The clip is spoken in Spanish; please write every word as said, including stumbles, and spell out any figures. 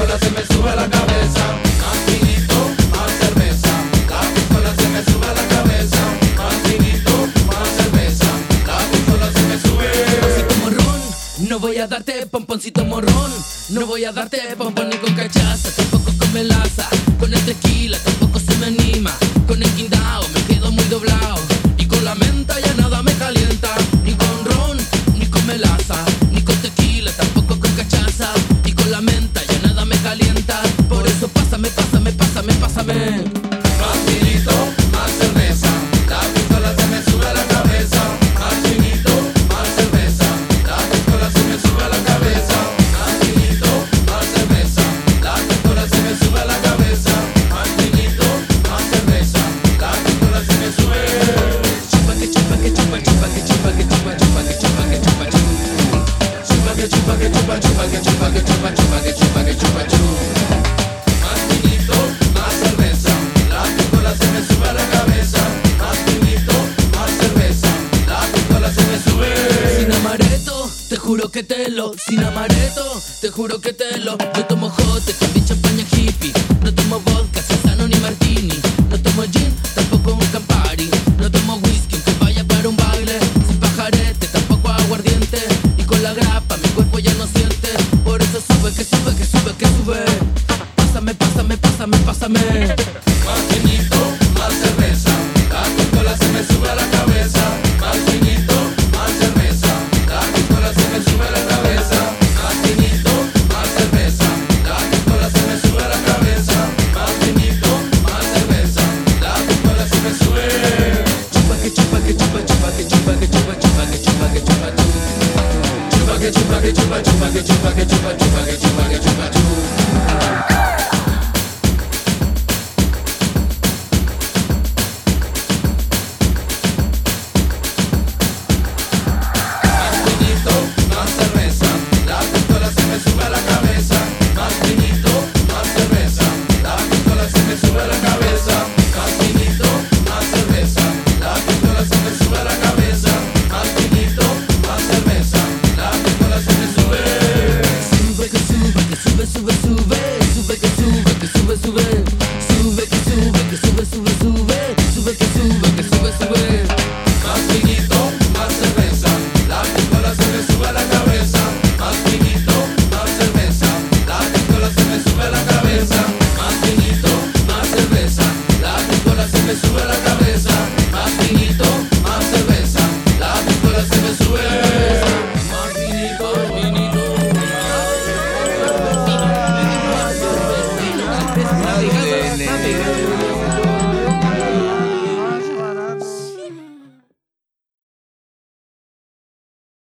piscola se me sube a la cabeza. Más vinito, más cerveza. La piscola se me sube a la cabeza. Más vinito, más cerveza. La piscola se me sube. Pomponcito morrón, no voy a darte pomponcito morrón. No voy a darte pompón ni con cachaza, tampoco con melaza. Con el tequila tampoco se me anima. Con el guindao me quedo muy doblado. Y con la menta ya nada me calienta. Ni con ron, ni con melaza. Ni con tequila, tampoco con cachaza. Y con la menta ya nada me calienta. Por eso pásame, pásame, pásame, pásame. Más vinito, más cerveza. La piscola se me sube a la cabeza. Más vinito, más cerveza. La piscola se me sube a la cabeza. Más vinito, más cerveza. La piscola se me sube a la cabeza. Más vinito, más cerveza. La piscola se me sube. Chupa que chupa que chupa chupa que chupa que chupa chupa que chupa que chupa chupa. Chupa que chupa que chupa chupa que chupa que chupa chupa que chupa que chupa chupa. Más vinito, más cerveza. La piscola se me sube a la cabeza. Más vinito, más cerveza. La piscola se me sube. Sin amaretto, te juro que te lo. Sin amaretto, te juro que te lo. Yo tomo jote, también champaña hippie. No tomo vodka, sano ni martini. No tomo gin, tampoco un Campari. No tomo whisky, aunque vaya para un baile. Sin pajarete, tampoco aguardiente. Y con la grapa mi cuerpo ya no siente. Por eso sube, que sube, que sube, que sube. Pásame, pásame, pásame, pásame. Más vinito, más cerveza. La piscola se me sube a la cabeza. Más vinito, más cerveza. La piscola se me sube a la cabeza. Más vinito, más cerveza. La piscola se me sube a la cabeza. Más vinito, más cerveza. La piscola se me sube. Chupa que chupa que chupa chupa que chupa que chupa chupa que chupa que chupa chupa. Chupa que chupa que chupa chupa que chupa que chupa chupa que chupa que chupa chupa.